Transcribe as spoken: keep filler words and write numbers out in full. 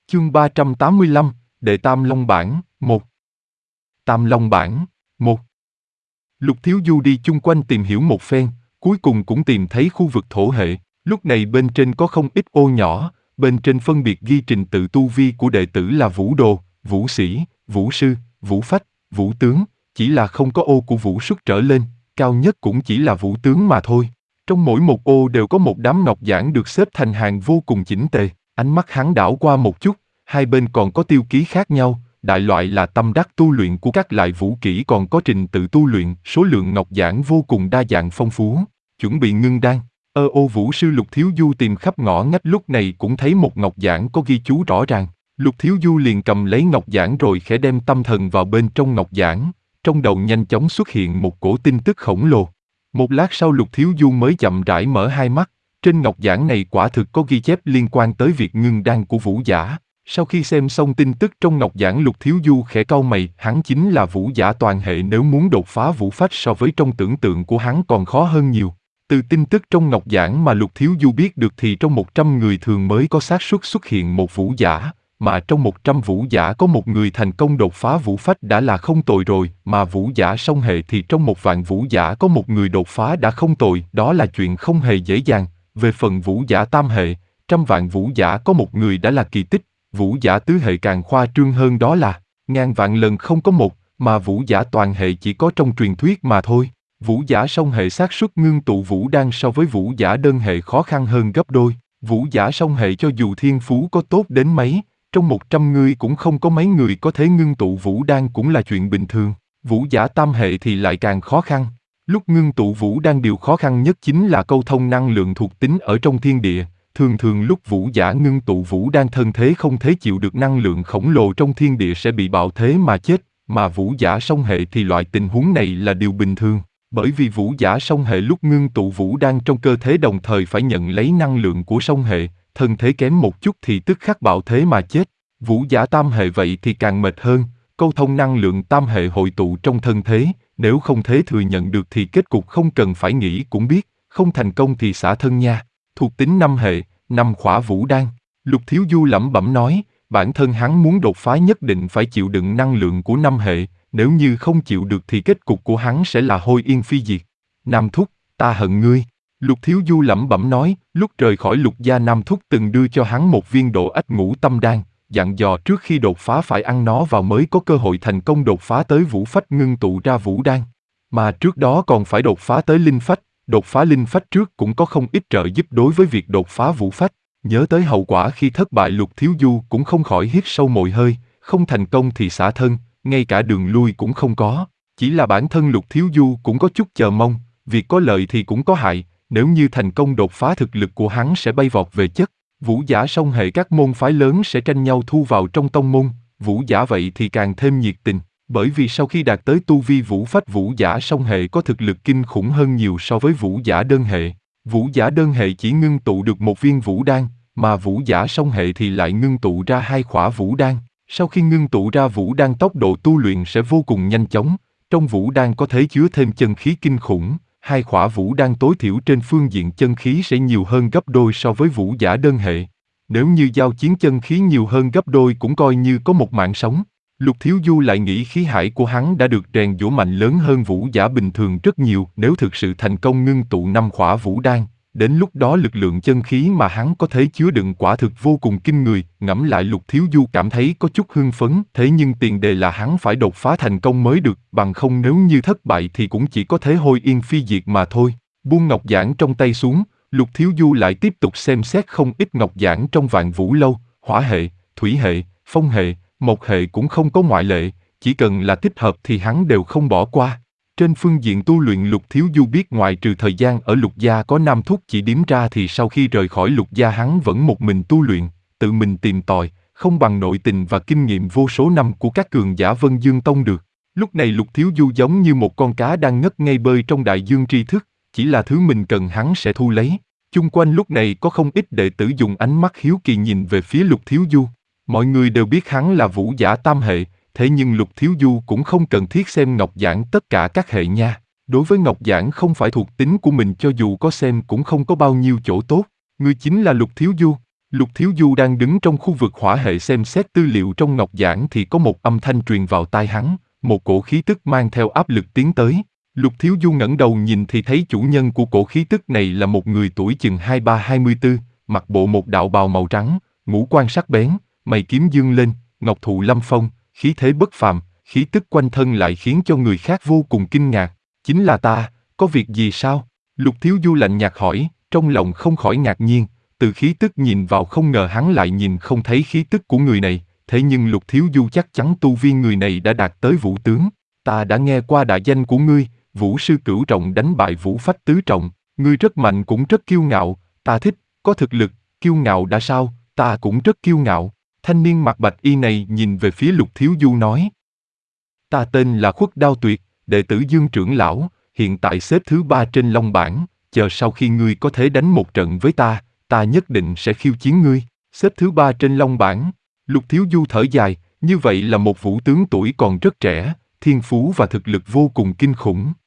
Chương ba trăm tám mươi lăm, Đệ Tam Long Bản, một. Tam Long Bản, một. Lục Thiếu Du đi chung quanh tìm hiểu một phen, cuối cùng cũng tìm thấy khu vực thổ hệ. Lúc này bên trên có không ít ô nhỏ, bên trên phân biệt ghi trình tự tu vi của đệ tử là Vũ Đồ, Vũ Sĩ, Vũ Sư, Vũ Phách, Vũ Tướng, chỉ là không có ô của Vũ Xuất trở lên, cao nhất cũng chỉ là Vũ Tướng mà thôi. Trong mỗi một ô đều có một đám ngọc giản được xếp thành hàng vô cùng chỉnh tề. Ánh mắt hắn đảo qua một chút, hai bên còn có tiêu ký khác nhau, đại loại là tâm đắc tu luyện của các loại vũ kỹ, còn có trình tự tu luyện, số lượng ngọc giản vô cùng đa dạng phong phú. Chuẩn bị ngưng đan. Ơ ô Vũ Sư Lục Thiếu Du tìm khắp ngõ ngách lúc này cũng thấy một ngọc giản có ghi chú rõ ràng. Lục Thiếu Du liền cầm lấy ngọc giản rồi khẽ đem tâm thần vào bên trong ngọc giản, trong đầu nhanh chóng xuất hiện một cổ tin tức khổng lồ. Một lát sau Lục Thiếu Du mới chậm rãi mở hai mắt. Trên ngọc giản này quả thực có ghi chép liên quan tới việc ngưng đan của Vũ Giả. Sau khi xem xong tin tức trong ngọc giản, Lục Thiếu Du khẽ cau mày, hắn chính là Vũ Giả toàn hệ, nếu muốn đột phá Vũ Phách so với trong tưởng tượng của hắn còn khó hơn nhiều. Từ tin tức trong ngọc giản mà Lục Thiếu Du biết được thì trong một trăm người thường mới có xác suất xuất hiện một Vũ Giả, mà trong một trăm Vũ Giả có một người thành công đột phá Vũ Phách đã là không tồi rồi, mà Vũ Giả song hệ thì trong một vạn Vũ Giả có một người đột phá đã không tồi, đó là chuyện không hề dễ dàng. Về phần Vũ Giả tam hệ, trăm vạn Vũ Giả có một người đã là kỳ tích, Vũ Giả tứ hệ càng khoa trương hơn, đó là ngàn vạn lần không có một, mà Vũ Giả toàn hệ chỉ có trong truyền thuyết mà thôi. Vũ Giả song hệ xác suất ngưng tụ Vũ Đan so với Vũ Giả đơn hệ khó khăn hơn gấp đôi. Vũ Giả song hệ cho dù thiên phú có tốt đến mấy, trong một trăm người cũng không có mấy người có thể ngưng tụ Vũ Đan cũng là chuyện bình thường. Vũ Giả tam hệ thì lại càng khó khăn. Lúc ngưng tụ Vũ Đan điều khó khăn nhất chính là câu thông năng lượng thuộc tính ở trong thiên địa. Thường thường lúc Vũ Giả ngưng tụ Vũ Đan thân thế không thể chịu được năng lượng khổng lồ trong thiên địa sẽ bị bạo thế mà chết, mà Vũ Giả song hệ thì loại tình huống này là điều bình thường. Bởi vì Vũ Giả song hệ lúc ngưng tụ Vũ Đan trong cơ thể đồng thời phải nhận lấy năng lượng của song hệ, thân thế kém một chút thì tức khắc bạo thế mà chết. Vũ Giả tam hệ vậy thì càng mệt hơn, câu thông năng lượng tam hệ hội tụ trong thân thế, nếu không thế thừa nhận được thì kết cục không cần phải nghĩ cũng biết, không thành công thì xả thân nha. Thuộc tính năm hệ, năm khỏa Vũ Đan. Lục Thiếu Du lẩm bẩm nói, bản thân hắn muốn đột phá nhất định phải chịu đựng năng lượng của năm hệ, nếu như không chịu được thì kết cục của hắn sẽ là hôi yên phi diệt. Nam Thúc, ta hận ngươi. Lục Thiếu Du lẩm bẩm nói, lúc rời khỏi Lục gia Nam Thúc từng đưa cho hắn một viên độ ách ngũ tâm đan, dặn dò trước khi đột phá phải ăn nó vào mới có cơ hội thành công đột phá tới Vũ Phách ngưng tụ ra Vũ Đan. Mà trước đó còn phải đột phá tới Linh Phách, đột phá Linh Phách trước cũng có không ít trợ giúp đối với việc đột phá Vũ Phách. Nhớ tới hậu quả khi thất bại, Lục Thiếu Du cũng không khỏi hít sâu một hơi, không thành công thì xả thân, ngay cả đường lui cũng không có. Chỉ là bản thân Lục Thiếu Du cũng có chút chờ mong, việc có lợi thì cũng có hại, nếu như thành công đột phá thực lực của hắn sẽ bay vọt về chất. Vũ Giả song hệ các môn phái lớn sẽ tranh nhau thu vào trong tông môn, Vũ Giả vậy thì càng thêm nhiệt tình, bởi vì sau khi đạt tới tu vi Vũ Phách, Vũ Giả song hệ có thực lực kinh khủng hơn nhiều so với Vũ Giả đơn hệ. Vũ Giả đơn hệ chỉ ngưng tụ được một viên Vũ Đan, mà Vũ Giả song hệ thì lại ngưng tụ ra hai khỏa Vũ Đan. Sau khi ngưng tụ ra Vũ Đan, tốc độ tu luyện sẽ vô cùng nhanh chóng, trong Vũ Đan có thể chứa thêm chân khí kinh khủng. Hai khỏa Vũ Đan tối thiểu trên phương diện chân khí sẽ nhiều hơn gấp đôi so với Vũ Giả đơn hệ. Nếu như giao chiến chân khí nhiều hơn gấp đôi cũng coi như có một mạng sống. Lục Thiếu Du lại nghĩ khí hải của hắn đã được rèn giũa mạnh lớn hơn Vũ Giả bình thường rất nhiều, nếu thực sự thành công ngưng tụ năm khỏa Vũ Đan, đến lúc đó lực lượng chân khí mà hắn có thể chứa đựng quả thực vô cùng kinh người. Ngẫm lại Lục Thiếu Du cảm thấy có chút hưng phấn, thế nhưng tiền đề là hắn phải đột phá thành công mới được, bằng không nếu như thất bại thì cũng chỉ có thể hôi yên phi diệt mà thôi. Buông ngọc giản trong tay xuống, Lục Thiếu Du lại tiếp tục xem xét không ít ngọc giản trong Vạn Vũ Lâu, hỏa hệ, thủy hệ, phong hệ, mộc hệ cũng không có ngoại lệ, chỉ cần là thích hợp thì hắn đều không bỏ qua. Trên phương diện tu luyện, Lục Thiếu Du biết ngoại trừ thời gian ở Lục gia có Nam Thúc chỉ điểm ra thì sau khi rời khỏi Lục gia hắn vẫn một mình tu luyện, tự mình tìm tòi, không bằng nội tình và kinh nghiệm vô số năm của các cường giả Vân Dương Tông được. Lúc này Lục Thiếu Du giống như một con cá đang ngất ngây bơi trong đại dương tri thức, chỉ là thứ mình cần hắn sẽ thu lấy. Chung quanh lúc này có không ít đệ tử dùng ánh mắt hiếu kỳ nhìn về phía Lục Thiếu Du. Mọi người đều biết hắn là Vũ Giả tam hệ, thế nhưng Lục Thiếu Du cũng không cần thiết xem ngọc giản tất cả các hệ nha. Đối với ngọc giản không phải thuộc tính của mình, cho dù có xem cũng không có bao nhiêu chỗ tốt. Ngươi chính là Lục Thiếu Du. Lục Thiếu Du đang đứng trong khu vực hỏa hệ xem xét tư liệu trong ngọc giản thì có một âm thanh truyền vào tai hắn, một cổ khí tức mang theo áp lực tiến tới. Lục Thiếu Du ngẩng đầu nhìn thì thấy chủ nhân của cổ khí tức này là một người tuổi chừng hai ba hai mươi tư, mặc bộ một đạo bào màu trắng, ngũ quan sắc bén, mày kiếm dương lên, ngọc thụ lâm phong, khí thế bất phàm, khí tức quanh thân lại khiến cho người khác vô cùng kinh ngạc. Chính là ta, có việc gì sao? Lục Thiếu Du lạnh nhạt hỏi, trong lòng không khỏi ngạc nhiên, từ khí tức nhìn vào không ngờ hắn lại nhìn không thấy khí tức của người này, thế nhưng Lục Thiếu Du chắc chắn tu vi người này đã đạt tới vũ tướng. Ta đã nghe qua đại danh của ngươi, Vũ sư cửu trọng đánh bại Vũ phách tứ trọng, ngươi rất mạnh cũng rất kiêu ngạo, ta thích, có thực lực, kiêu ngạo đã sao, ta cũng rất kiêu ngạo. Thanh niên mặc bạch y này nhìn về phía Lục Thiếu Du nói. Ta tên là Khuất Đao Tuyệt, đệ tử Dương trưởng lão, hiện tại xếp thứ ba trên long bảng, chờ sau khi ngươi có thể đánh một trận với ta, ta nhất định sẽ khiêu chiến ngươi. Xếp thứ ba trên long bảng, Lục Thiếu Du thở dài, như vậy là một vũ tướng tuổi còn rất trẻ, thiên phú và thực lực vô cùng kinh khủng.